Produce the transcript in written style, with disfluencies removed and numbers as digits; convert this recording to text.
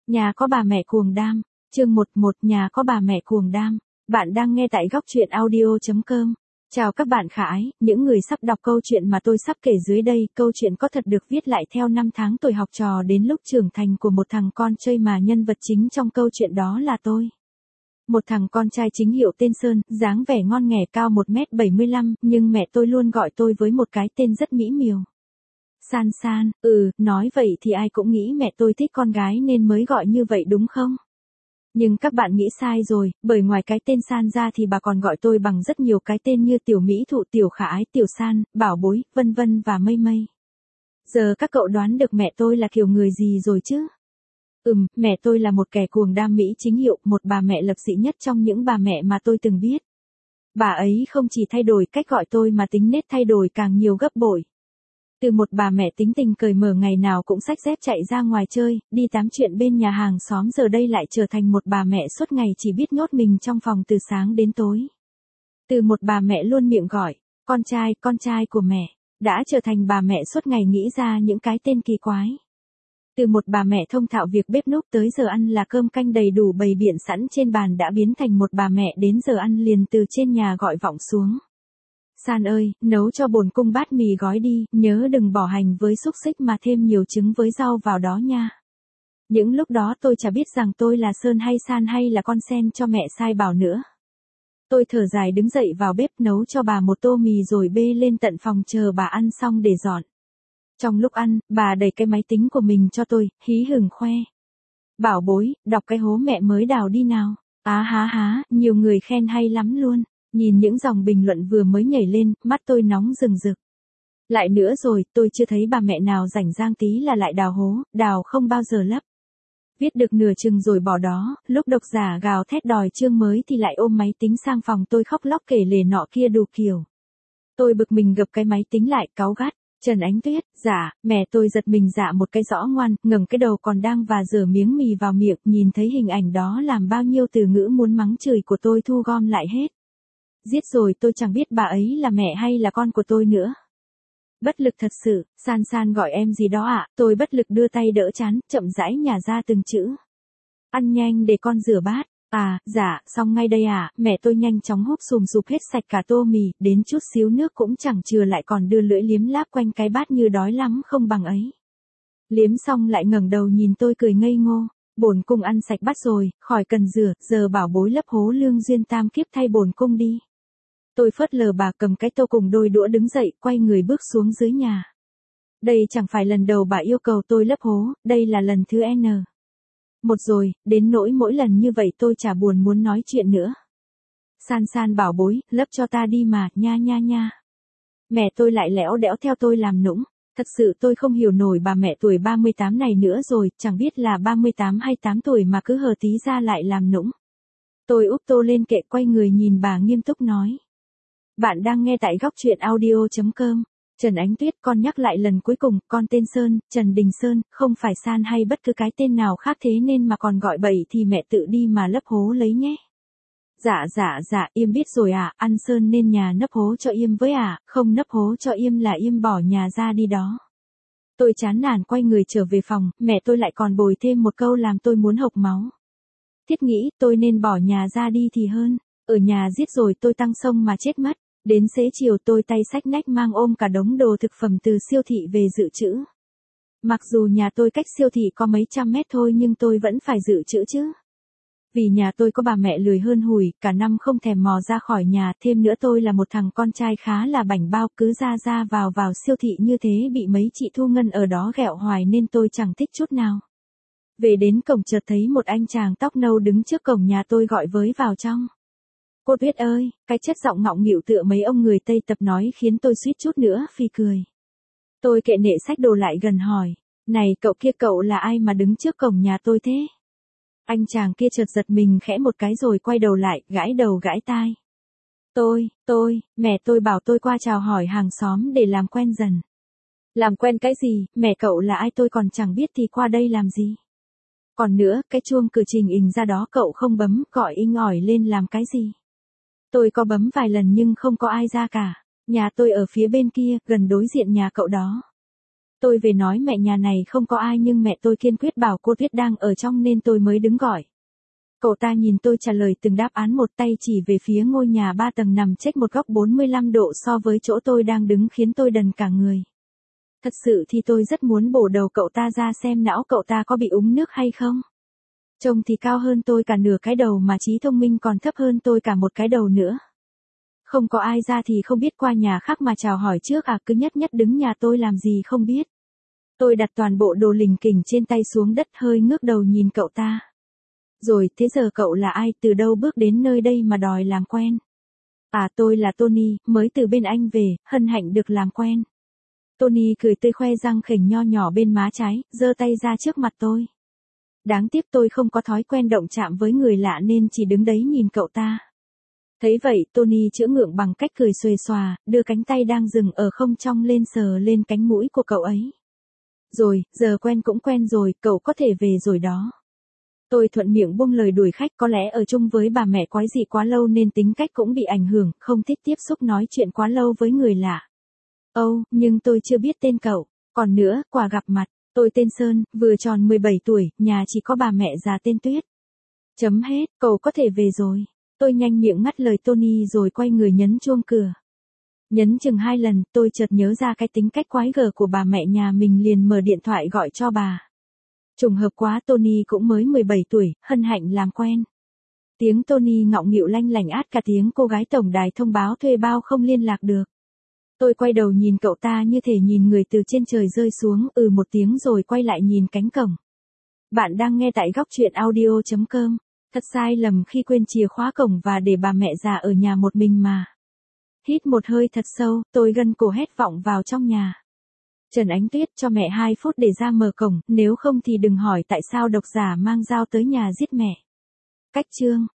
Nhà có bà mẹ cuồng đam. Chương 11 Nhà có bà mẹ cuồng đam. Bạn đang nghe tại góc truyện audio.com. Chào các bạn khả ái, những người sắp đọc câu chuyện mà tôi sắp kể dưới đây. Câu chuyện có thật được viết lại theo năm tháng tuổi học trò đến lúc trưởng thành của một thằng con trai mà nhân vật chính trong câu chuyện đó là tôi. Một thằng con trai chính hiệu tên Sơn, dáng vẻ ngon nghẻ, cao 1m75, nhưng mẹ tôi luôn gọi tôi với một cái tên rất mỹ miều. San San. Nói vậy thì ai cũng nghĩ mẹ tôi thích con gái nên mới gọi như vậy đúng không? Nhưng các bạn nghĩ sai rồi, bởi ngoài cái tên San ra thì bà còn gọi tôi bằng rất nhiều cái tên như Tiểu Mỹ Thụ, Tiểu Khả Ái, Tiểu San, Bảo Bối, vân vân và mây mây. Giờ các cậu đoán được mẹ tôi là kiểu người gì rồi chứ? Mẹ tôi là một kẻ cuồng đam mỹ chính hiệu, một bà mẹ lập dị nhất trong những bà mẹ mà tôi từng biết. Bà ấy không chỉ thay đổi cách gọi tôi mà tính nết thay đổi càng nhiều gấp bội. Từ một bà mẹ tính tình cởi mở ngày nào cũng xách dép chạy ra ngoài chơi, đi tám chuyện bên nhà hàng xóm, giờ đây lại trở thành một bà mẹ suốt ngày chỉ biết nhốt mình trong phòng từ sáng đến tối. Từ một bà mẹ luôn miệng gọi, con trai của mẹ, đã trở thành bà mẹ suốt ngày nghĩ ra những cái tên kỳ quái. Từ một bà mẹ thông thạo việc bếp núc tới giờ ăn là cơm canh đầy đủ bày biện sẵn trên bàn đã biến thành một bà mẹ đến giờ ăn liền từ trên nhà gọi vọng xuống. San ơi, nấu cho bổn cung bát mì gói đi, nhớ đừng bỏ hành với xúc xích mà thêm nhiều trứng với rau vào đó nha. Những lúc đó tôi chả biết rằng tôi là Sơn hay San hay là con sen cho mẹ sai bảo nữa. Tôi thở dài đứng dậy vào bếp nấu cho bà một tô mì rồi bê lên tận phòng chờ bà ăn xong để dọn. Trong lúc ăn, bà đẩy cái máy tính của mình cho tôi, hí hửng khoe. Bảo bối, đọc cái hố mẹ mới đào đi nào. Nhiều người khen hay lắm luôn. Nhìn những dòng bình luận vừa mới nhảy lên, mắt tôi nóng rừng rực. Lại nữa rồi, tôi chưa thấy bà mẹ nào rảnh rang tí là lại đào hố, đào không bao giờ lấp. Viết được nửa chừng rồi bỏ đó, lúc độc giả gào thét đòi chương mới thì lại ôm máy tính sang phòng tôi khóc lóc kể lể nọ kia đủ kiểu. Tôi bực mình gập cái máy tính lại, cáu gắt. Trần Ánh Tuyết, dạ, mẹ tôi giật mình dạ một cái rõ ngoan, ngẩng cái đầu còn đang và rửa miếng mì vào miệng, nhìn thấy hình ảnh đó làm bao nhiêu từ ngữ muốn mắng chửi của tôi thu gom lại hết. Giết rồi tôi chẳng biết bà ấy là mẹ hay là con của tôi nữa. Bất lực thật sự, San San gọi em gì đó ạ, tôi bất lực đưa tay đỡ chán, chậm rãi nhả ra từng chữ. Ăn nhanh để con rửa bát. Dạ, xong ngay đây mẹ tôi nhanh chóng húp sùm sụp hết sạch cả tô mì, đến chút xíu nước cũng chẳng chừa lại còn đưa lưỡi liếm láp quanh cái bát như đói lắm không bằng ấy. Liếm xong lại ngẩng đầu nhìn tôi cười ngây ngô, bổn cung ăn sạch bát rồi, khỏi cần rửa, giờ bảo bối lấp hố lương duyên tam kiếp thay bổn cung đi. Tôi phớt lờ bà cầm cái tô cùng đôi đũa đứng dậy, quay người bước xuống dưới nhà. Đây chẳng phải lần đầu bà yêu cầu tôi lấp hố, đây là lần thứ N. Một rồi, đến nỗi mỗi lần như vậy tôi chả buồn muốn nói chuyện nữa. San San bảo bối, lấp cho ta đi mà, nha. Mẹ tôi lại lẽo đẽo theo tôi làm nũng. Thật sự tôi không hiểu nổi bà mẹ tuổi 38 này nữa rồi, chẳng biết là 38 hay 8 tuổi mà cứ hờ tí ra lại làm nũng. Tôi úp tô lên kệ quay người nhìn bà nghiêm túc nói. Bạn đang nghe tại góc truyện audio.com. Trần Ánh Tuyết, con nhắc lại lần cuối cùng, con tên Sơn, Trần Đình Sơn, không phải San hay bất cứ cái tên nào khác thế nên mà còn gọi bậy thì mẹ tự đi mà lấp hố lấy nhé. Dạ, Yêm biết rồi ăn Sơn nên nhà nấp hố cho Yêm với không nấp hố cho Yêm là Yêm bỏ nhà ra đi đó. Tôi chán nản quay người trở về phòng, mẹ tôi lại còn bồi thêm một câu làm tôi muốn hộc máu. Thiết nghĩ tôi nên bỏ nhà ra đi thì hơn, ở nhà giết rồi tôi tăng sông mà chết mất. Đến xế chiều tôi tay xách nách mang ôm cả đống đồ thực phẩm từ siêu thị về dự trữ. Mặc dù nhà tôi cách siêu thị có mấy trăm mét thôi nhưng tôi vẫn phải dự trữ chứ. Vì nhà tôi có bà mẹ lười hơn hủi, cả năm không thèm mò ra khỏi nhà, thêm nữa tôi là một thằng con trai khá là bảnh bao, cứ ra vào siêu thị như thế bị mấy chị thu ngân ở đó ghẹo hoài nên tôi chẳng thích chút nào. Về đến cổng chợt thấy một anh chàng tóc nâu đứng trước cổng nhà tôi gọi với vào trong. Cô Tuyết ơi, cái chất giọng ngọng nghịu tựa mấy ông người Tây tập nói khiến tôi suýt chút nữa phì cười. Tôi kệ nệ xách đồ lại gần hỏi, này cậu là ai mà đứng trước cổng nhà tôi thế? Anh chàng kia chợt giật mình khẽ một cái rồi quay đầu lại, gãi đầu gãi tai. Mẹ tôi bảo tôi qua chào hỏi hàng xóm để làm quen dần. Làm quen cái gì, mẹ cậu là ai tôi còn chẳng biết thì qua đây làm gì? Còn nữa, cái chuông cử trình ình ra đó cậu không bấm, gọi inh ỏi lên làm cái gì? Tôi có bấm vài lần nhưng không có ai ra cả. Nhà tôi ở phía bên kia, gần đối diện nhà cậu đó. Tôi về nói mẹ nhà này không có ai nhưng mẹ tôi kiên quyết bảo cô Tuyết đang ở trong nên tôi mới đứng gọi. Cậu ta nhìn tôi trả lời từng đáp án một, tay chỉ về phía ngôi nhà 3 tầng nằm chệch một góc 45 độ so với chỗ tôi đang đứng khiến tôi đần cả người. Thật sự thì tôi rất muốn bổ đầu cậu ta ra xem não cậu ta có bị úng nước hay không. Trông thì cao hơn tôi cả nửa cái đầu mà trí thông minh còn thấp hơn tôi cả một cái đầu nữa. Không có ai ra thì không biết qua nhà khác mà chào hỏi trước à, cứ nhất nhất đứng nhà tôi làm gì không biết. Tôi đặt toàn bộ đồ lình kình trên tay xuống đất, hơi ngước đầu nhìn cậu ta. Rồi, thế giờ cậu là ai, từ đâu bước đến nơi đây mà đòi làm quen? À, tôi là Tony, mới từ bên Anh về, hân hạnh được làm quen. Tony cười tươi, khoe răng khểnh nho nhỏ bên má trái, giơ tay ra trước mặt tôi. Đáng tiếc tôi không có thói quen động chạm với người lạ nên chỉ đứng đấy nhìn cậu ta. Thấy vậy, Tony chữa ngượng bằng cách cười xuề xòa, đưa cánh tay đang dừng ở không trong lên sờ lên cánh mũi của cậu ấy. Rồi, giờ quen cũng quen rồi, cậu có thể về rồi đó. Tôi thuận miệng buông lời đuổi khách, có lẽ ở chung với bà mẹ quái dị quá lâu nên tính cách cũng bị ảnh hưởng, không thích tiếp xúc nói chuyện quá lâu với người lạ. Nhưng tôi chưa biết tên cậu. Còn nữa, quà gặp mặt, tôi tên Sơn, vừa tròn 17 tuổi, nhà chỉ có bà mẹ già tên Tuyết. Chấm hết, cậu có thể về rồi. Tôi nhanh miệng ngắt lời Tony rồi quay người nhấn chuông cửa. Nhấn chừng 2 lần, tôi chợt nhớ ra cái tính cách quái gở của bà mẹ nhà mình, liền mở điện thoại gọi cho bà. Trùng hợp quá, Tony cũng mới 17 tuổi, hân hạnh làm quen. Tiếng Tony ngọng nghịu lanh lảnh át cả tiếng cô gái tổng đài thông báo thuê bao không liên lạc được. Tôi quay đầu nhìn cậu ta như thể nhìn người từ trên trời rơi xuống, một tiếng rồi quay lại nhìn cánh cổng. Bạn đang nghe tại góc truyện audio.com. Thật sai lầm khi quên chìa khóa cổng và để bà mẹ già ở nhà một mình mà. Hít một hơi thật sâu, tôi gân cổ hét vọng vào trong nhà. Trần Ánh Tuyết, cho mẹ 2 phút để ra mở cổng, nếu không thì đừng hỏi tại sao độc giả mang dao tới nhà giết mẹ. Cách chương